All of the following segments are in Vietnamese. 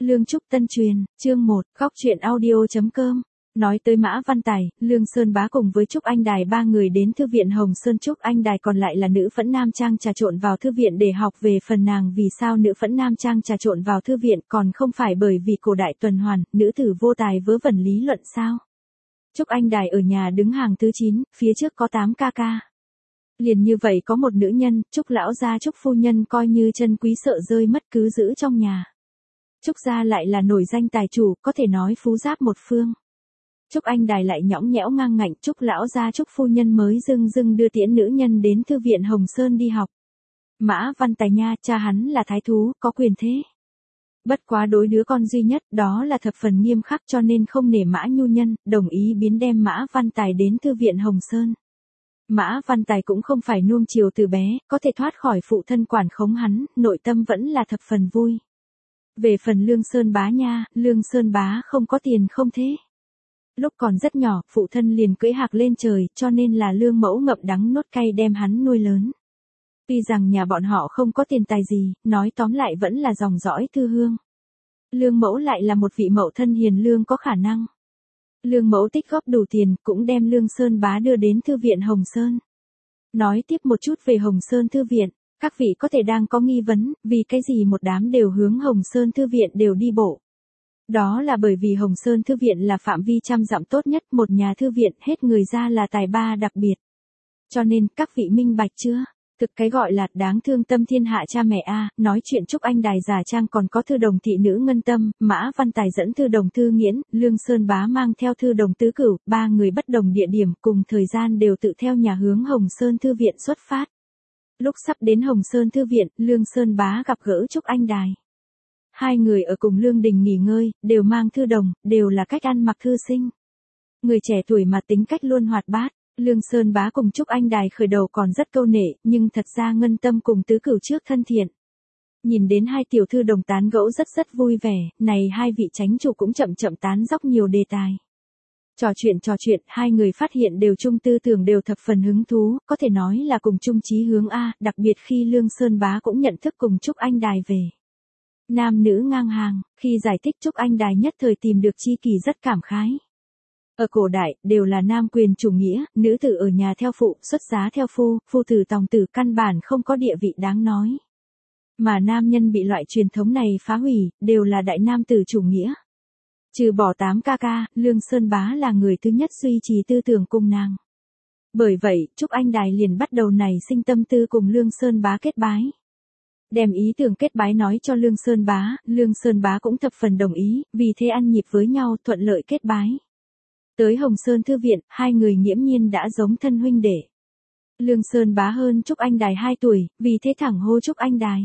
Lương Trúc Tân truyền, chương 1, góc truyện audio.com. Nói tới Mã Văn Tài, Lương Sơn Bá cùng với Trúc Anh Đài ba người đến thư viện Hồng Sơn. Trúc Anh Đài còn lại là nữ phẫn nam trang trà trộn vào thư viện để học về phần nàng vì sao nữ phẫn nam trang trà trộn vào thư viện còn không phải bởi vì cổ đại tuần hoàn, nữ tử vô tài vớ vẩn lý luận sao. Trúc Anh Đài ở nhà đứng hàng thứ 9, phía trước có 8 ca ca. Liền như vậy có một nữ nhân, Trúc lão gia Trúc phu nhân coi như chân quý sợ rơi mất cứ giữ trong nhà. Trúc gia lại là nổi danh tài chủ, có thể nói phú giáp một phương. Trúc Anh Đài lại nhõng nhẽo ngang ngạnh, Trúc lão gia Trúc phu nhân mới dưng dưng đưa tiễn nữ nhân đến thư viện Hồng Sơn đi học. Mã Văn Tài nha, cha hắn là thái thú, có quyền thế. Bất quá đối đứa con duy nhất, đó là thập phần nghiêm khắc cho nên không nể Mã nhu nhân, đồng ý biến đem Mã Văn Tài đến thư viện Hồng Sơn. Mã Văn Tài cũng không phải nuông chiều từ bé, có thể thoát khỏi phụ thân quản khống hắn, nội tâm vẫn là thập phần vui. Về phần Lương Sơn Bá nha, Lương Sơn Bá không có tiền không thế. Lúc còn rất nhỏ, phụ thân liền cưỡi hạc lên trời, cho nên là Lương mẫu ngậm đắng nuốt cay đem hắn nuôi lớn. Tuy rằng nhà bọn họ không có tiền tài gì, nói tóm lại vẫn là dòng dõi thư hương. Lương mẫu lại là một vị mẫu thân hiền lương có khả năng. Lương mẫu tích góp đủ tiền, cũng đem Lương Sơn Bá đưa đến thư viện Hồng Sơn. Nói tiếp một chút về Hồng Sơn thư viện, các vị có thể đang có nghi vấn, vì cái gì một đám đều hướng Hồng Sơn thư viện đều đi bộ. Đó là bởi vì Hồng Sơn thư viện là phạm vi trăm dặm tốt nhất, một nhà thư viện hết người ra là tài ba đặc biệt. Cho nên, các vị minh bạch chưa? Thực cái gọi là đáng thương tâm thiên hạ cha mẹ a, nói chuyện Trúc Anh Đài giả trang còn có thư đồng thị nữ Ngân Tâm, Mã Văn Tài dẫn thư đồng Thư Nghiễn, Lương Sơn Bá mang theo thư đồng Tứ Cửu, ba người bất đồng địa điểm cùng thời gian đều tự theo nhà hướng Hồng Sơn thư viện xuất phát. Lúc sắp đến Hồng Sơn thư viện, Lương Sơn Bá gặp gỡ Trúc Anh Đài. Hai người ở cùng Lương Đình nghỉ ngơi, đều mang thư đồng, đều là cách ăn mặc thư sinh. Người trẻ tuổi mà tính cách luôn hoạt bát. Lương Sơn Bá cùng Trúc Anh Đài khởi đầu còn rất câu nệ, nhưng thật ra Ngân Tâm cùng Tứ Cửu trước thân thiện. Nhìn đến hai tiểu thư đồng tán gẫu rất vui vẻ, này hai vị chánh chủ cũng chậm tán dóc nhiều đề tài. Trò chuyện, hai người phát hiện đều chung tư tưởng đều thập phần hứng thú, có thể nói là cùng chung chí hướng A, đặc biệt khi Lương Sơn Bá cũng nhận thức cùng Trúc Anh Đài về. Nam nữ ngang hàng, khi giải thích Trúc Anh Đài nhất thời tìm được chi kỳ rất cảm khái. Ở cổ đại, đều là nam quyền chủ nghĩa, nữ tử ở nhà theo phụ, xuất giá theo phu, phu tử tòng tử căn bản không có địa vị đáng nói. Mà nam nhân bị loại truyền thống này phá hủy, đều là đại nam tử chủ nghĩa. Trừ bỏ 8 ca ca, Lương Sơn Bá là người thứ nhất duy trì tư tưởng cùng nàng. Bởi vậy, Trúc Anh Đài liền bắt đầu nảy sinh tâm tư cùng Lương Sơn Bá kết bái. Đem ý tưởng kết bái nói cho Lương Sơn Bá cũng thập phần đồng ý, vì thế ăn nhịp với nhau thuận lợi kết bái. Tới Hồng Sơn thư viện, hai người nghiễm nhiên đã giống thân huynh đệ. Lương Sơn Bá hơn Trúc Anh Đài 2 tuổi, vì thế thẳng hô Trúc Anh Đài.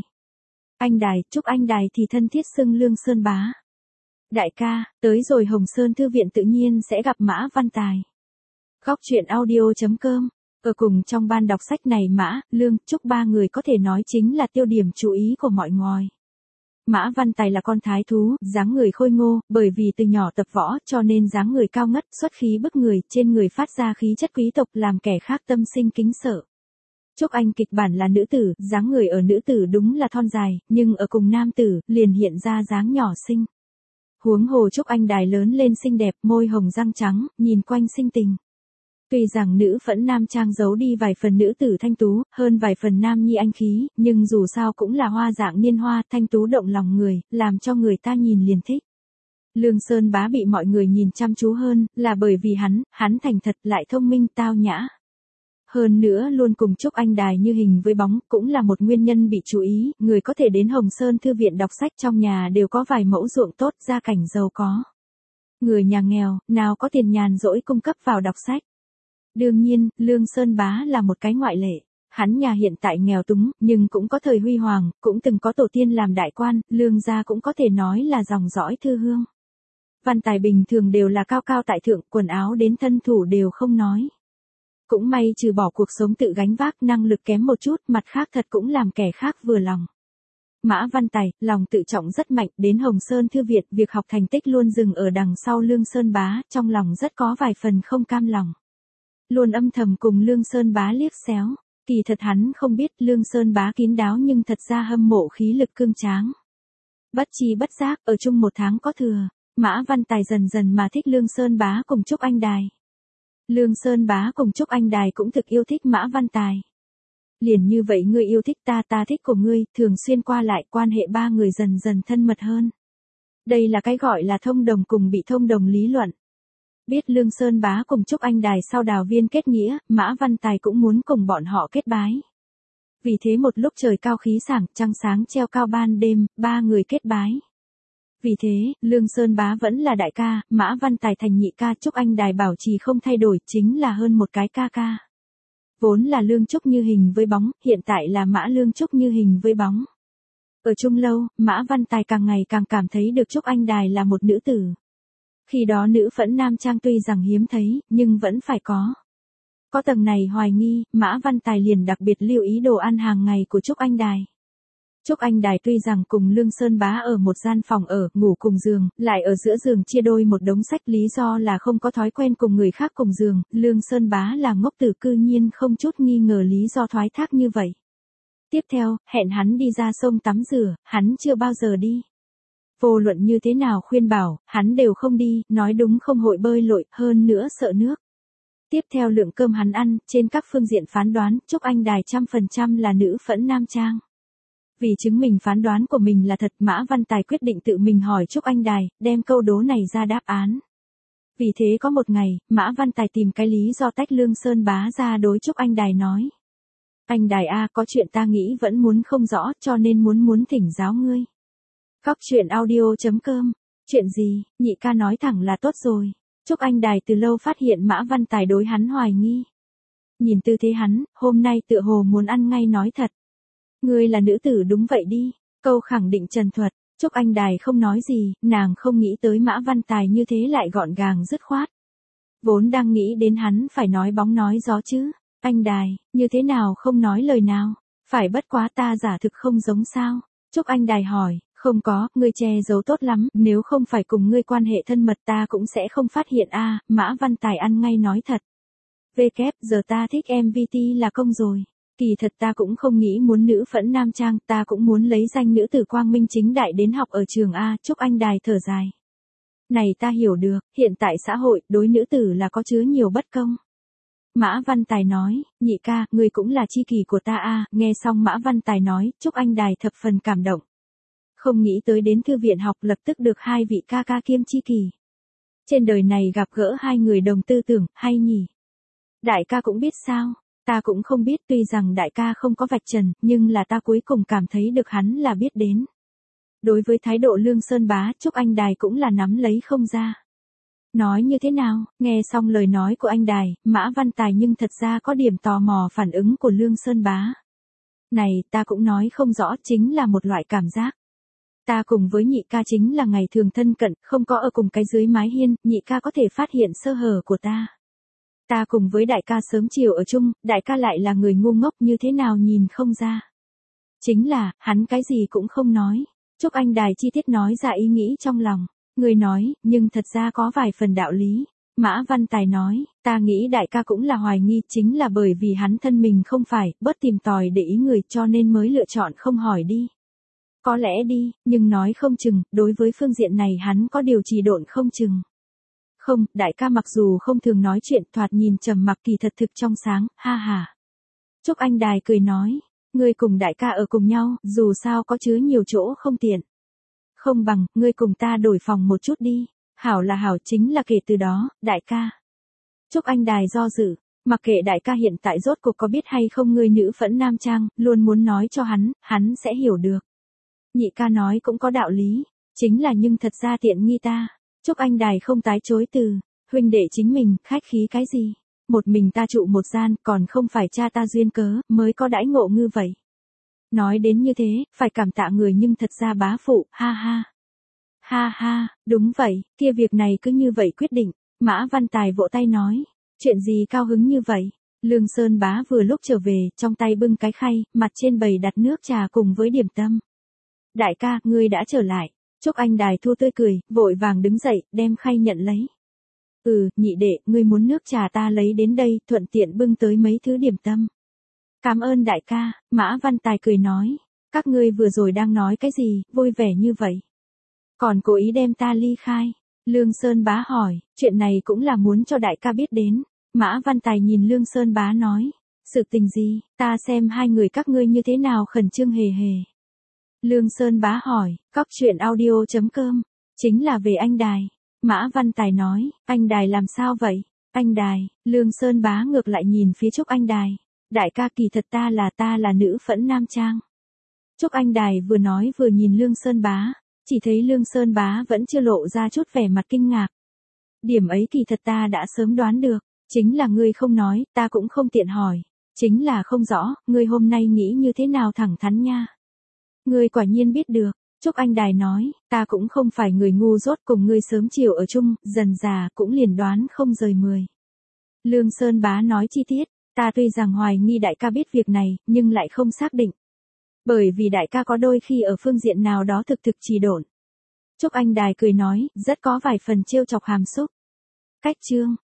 Trúc Anh Đài thì thân thiết xưng Lương Sơn Bá. Đại ca, tới rồi Hồng Sơn thư viện tự nhiên sẽ gặp Mã Văn Tài. Góc truyện audio.com. Ở cùng trong ban đọc sách này Mã, Lương, Trúc ba người có thể nói chính là tiêu điểm chú ý của mọi người. Mã Văn Tài là con thái thú, dáng người khôi ngô, bởi vì từ nhỏ tập võ cho nên dáng người cao ngất, xuất khí bức người, trên người phát ra khí chất quý tộc làm kẻ khác tâm sinh kính sợ. Trúc Anh kịch bản là nữ tử, dáng người ở nữ tử đúng là thon dài, nhưng ở cùng nam tử, liền hiện ra dáng nhỏ xinh. Huống hồ Trúc Anh Đài lớn lên xinh đẹp, môi hồng răng trắng, nhìn quanh xinh tình. Tuy rằng nữ phẫn nam trang giấu đi vài phần nữ tử thanh tú, hơn vài phần nam nhi anh khí, nhưng dù sao cũng là hoa dạng niên hoa, thanh tú động lòng người, làm cho người ta nhìn liền thích. Lương Sơn Bá bị mọi người nhìn chăm chú hơn, là bởi vì hắn thành thật lại thông minh tao nhã. Hơn nữa luôn cùng Trúc Anh Đài như hình với bóng, cũng là một nguyên nhân bị chú ý, người có thể đến Hồng Sơn thư viện đọc sách trong nhà đều có vài mẫu ruộng tốt, gia cảnh giàu có. Người nhà nghèo, nào có tiền nhàn rỗi cung cấp vào đọc sách. Đương nhiên, Lương Sơn Bá là một cái ngoại lệ. Hắn nhà hiện tại nghèo túng, nhưng cũng có thời huy hoàng, cũng từng có tổ tiên làm đại quan, Lương gia cũng có thể nói là dòng dõi thư hương. Văn tài bình thường đều là cao cao tại thượng, quần áo đến thân thủ đều không nói. Cũng may trừ bỏ cuộc sống tự gánh vác năng lực kém một chút, mặt khác thật cũng làm kẻ khác vừa lòng. Mã Văn Tài, lòng tự trọng rất mạnh, đến Hồng Sơn thư viện, việc học thành tích luôn dừng ở đằng sau Lương Sơn Bá, trong lòng rất có vài phần không cam lòng. Luôn âm thầm cùng Lương Sơn Bá liếc xéo, kỳ thật hắn không biết Lương Sơn Bá kín đáo nhưng thật ra hâm mộ khí lực cương tráng. Bất chi bất giác, ở chung một tháng có thừa, Mã Văn Tài dần dần mà thích Lương Sơn Bá cùng Trúc Anh Đài. Lương Sơn Bá cùng Trúc Anh Đài cũng thực yêu thích Mã Văn Tài. Liền như vậy ngươi yêu thích ta, ta thích của ngươi, thường xuyên qua lại, quan hệ ba người dần dần thân mật hơn. Đây là cái gọi là thông đồng cùng bị thông đồng lý luận. Biết Lương Sơn Bá cùng Trúc Anh Đài sau đào viên kết nghĩa, Mã Văn Tài cũng muốn cùng bọn họ kết bái. Vì thế một lúc trời cao khí sảng, trăng sáng treo cao ban đêm, ba người kết bái. Vì thế, Lương Sơn Bá vẫn là đại ca, Mã Văn Tài thành nhị ca, Trúc Anh Đài bảo trì không thay đổi, chính là hơn một cái ca ca. Vốn là Lương Trúc như hình với bóng, hiện tại là Mã Lương Trúc như hình với bóng. Ở chung lâu, Mã Văn Tài càng ngày càng cảm thấy được Trúc Anh Đài là một nữ tử. Khi đó nữ phẫn nam trang tuy rằng hiếm thấy, nhưng vẫn phải có. Có tầng này hoài nghi, Mã Văn Tài liền đặc biệt lưu ý đồ ăn hàng ngày của Trúc Anh Đài. Trúc Anh Đài tuy rằng cùng Lương Sơn Bá ở một gian phòng ở, ngủ cùng giường, lại ở giữa giường chia đôi một đống sách, lý do là không có thói quen cùng người khác cùng giường, Lương Sơn Bá là ngốc tử cư nhiên không chút nghi ngờ lý do thoái thác như vậy. Tiếp theo, hẹn hắn đi ra sông tắm rửa, hắn chưa bao giờ đi. Vô luận như thế nào khuyên bảo, hắn đều không đi, nói đúng không hội bơi lội, hơn nữa sợ nước. Tiếp theo lượng cơm hắn ăn, trên các phương diện phán đoán, Trúc Anh Đài 100% là nữ phẫn nam trang. Vì chứng minh phán đoán của mình là thật, Mã Văn Tài quyết định tự mình hỏi Trúc Anh Đài, đem câu đố này ra đáp án. Vì thế có một ngày, Mã Văn Tài tìm cái lý do tách Lương Sơn Bá ra đối Trúc Anh Đài nói. Anh Đài a, có chuyện ta nghĩ vẫn muốn không rõ, cho nên muốn thỉnh giáo ngươi. Cóc truyện audio.com. Chuyện gì, nhị ca nói thẳng là tốt rồi. Trúc Anh Đài từ lâu phát hiện Mã Văn Tài đối hắn hoài nghi. Nhìn tư thế hắn, hôm nay tựa hồ muốn ăn ngay nói thật. Ngươi là nữ tử đúng vậy đi, câu khẳng định trần thuật. Trúc Anh Đài không nói gì, nàng không nghĩ tới Mã Văn Tài như thế lại gọn gàng dứt khoát. Vốn đang nghĩ đến hắn phải nói bóng nói gió chứ. Anh Đài, như thế nào không nói lời nào, phải bất quá ta giả thực không giống sao. Trúc Anh Đài hỏi, không có, ngươi che giấu tốt lắm, nếu không phải cùng ngươi quan hệ thân mật ta cũng sẽ không phát hiện a. Mã Văn Tài ăn ngay nói thật. Giờ ta thích MVT là công rồi. Kỳ thật ta cũng không nghĩ muốn nữ phẫn nam trang, ta cũng muốn lấy danh nữ tử quang minh chính đại đến học ở trường A. Trúc Anh Đài thở dài. Này ta hiểu được, hiện tại xã hội, đối nữ tử là có chứa nhiều bất công. Mã Văn Tài nói, nhị ca, ngươi cũng là tri kỷ của ta a. Nghe xong Mã Văn Tài nói, Trúc Anh Đài thập phần cảm động. Không nghĩ tới đến thư viện học lập tức được hai vị ca ca kiêm tri kỷ. Trên đời này gặp gỡ hai người đồng tư tưởng, hay nhỉ? Đại ca cũng biết sao? Ta cũng không biết, tuy rằng đại ca không có vạch trần, nhưng là ta cuối cùng cảm thấy được hắn là biết đến. Đối với thái độ Lương Sơn Bá, Trúc Anh Đài cũng là nắm lấy không ra. Nói như thế nào, nghe xong lời nói của anh Đài, Mã Văn Tài nhưng thật ra có điểm tò mò phản ứng của Lương Sơn Bá. Này, ta cũng nói không rõ, chính là một loại cảm giác. Ta cùng với nhị ca chính là ngày thường thân cận, không có ở cùng cái dưới mái hiên, nhị ca có thể phát hiện sơ hở của ta. Ta cùng với đại ca sớm chiều ở chung, đại ca lại là người ngu ngốc như thế nào nhìn không ra. Chính là, hắn cái gì cũng không nói. Trúc Anh Đài chi tiết nói ra ý nghĩ trong lòng. Người nói, nhưng thật ra có vài phần đạo lý. Mã Văn Tài nói, ta nghĩ đại ca cũng là hoài nghi, chính là bởi vì hắn thân mình không phải, bớt tìm tòi để ý người cho nên mới lựa chọn không hỏi đi. Có lẽ đi, nhưng nói không chừng, đối với phương diện này hắn có điều trì độn không chừng. Không, đại ca mặc dù không thường nói chuyện, thoạt nhìn trầm mặc kỳ thật thực trong sáng, ha ha. Trúc Anh Đài cười nói, ngươi cùng đại ca ở cùng nhau, dù sao có chứa nhiều chỗ không tiện. Không bằng, ngươi cùng ta đổi phòng một chút đi. Hảo là hảo, chính là kể từ đó, đại ca. Trúc Anh Đài do dự, mặc kệ đại ca hiện tại rốt cuộc có biết hay không ngươi nữ phẫn nam trang, luôn muốn nói cho hắn sẽ hiểu được. Nhị ca nói cũng có đạo lý, chính là nhưng thật ra tiện nghi ta. Trúc Anh Đài không tái chối từ, huynh đệ chính mình, khách khí cái gì. Một mình ta trụ một gian, còn không phải cha ta duyên cớ, mới có đãi ngộ ngư vậy. Nói đến như thế, phải cảm tạ người nhưng thật ra bá phụ, ha ha. Ha ha, đúng vậy, kia việc này cứ như vậy quyết định. Mã Văn Tài vỗ tay nói, chuyện gì cao hứng như vậy. Lương Sơn Bá vừa lúc trở về, trong tay bưng cái khay, mặt trên bày đặt nước trà cùng với điểm tâm. Đại ca, ngươi đã trở lại. Trúc Anh Đài thu tươi cười, vội vàng đứng dậy, đem khay nhận lấy. Nhị đệ, ngươi muốn nước trà ta lấy đến đây, thuận tiện bưng tới mấy thứ điểm tâm. Cảm ơn đại ca, Mã Văn Tài cười nói. Các ngươi vừa rồi đang nói cái gì, vui vẻ như vậy? Còn cố ý đem ta ly khai. Lương Sơn Bá hỏi, chuyện này cũng là muốn cho đại ca biết đến. Mã Văn Tài nhìn Lương Sơn Bá nói, sự tình gì, ta xem hai người các ngươi như thế nào khẩn trương hề hề. Lương Sơn Bá hỏi, cóc truyện audio.com, chính là về anh Đài. Mã Văn Tài nói, anh Đài làm sao vậy? Anh Đài, Lương Sơn Bá ngược lại nhìn phía Trúc Anh Đài. Đại ca kỳ thật ta là nữ phẫn nam trang. Trúc Anh Đài vừa nói vừa nhìn Lương Sơn Bá, chỉ thấy Lương Sơn Bá vẫn chưa lộ ra chút vẻ mặt kinh ngạc. Điểm ấy kỳ thật ta đã sớm đoán được, chính là ngươi không nói, ta cũng không tiện hỏi, chính là không rõ, ngươi hôm nay nghĩ như thế nào thẳng thắn nha. Ngươi quả nhiên biết được, Trúc Anh Đài nói, ta cũng không phải người ngu dốt cùng ngươi sớm chiều ở chung, dần già cũng liền đoán không rời 10. Lương Sơn Bá nói chi tiết, ta tuy rằng hoài nghi đại ca biết việc này, nhưng lại không xác định. Bởi vì đại ca có đôi khi ở phương diện nào đó thực trì độn. Trúc Anh Đài cười nói, rất có vài phần trêu chọc hàm xúc. Cách chương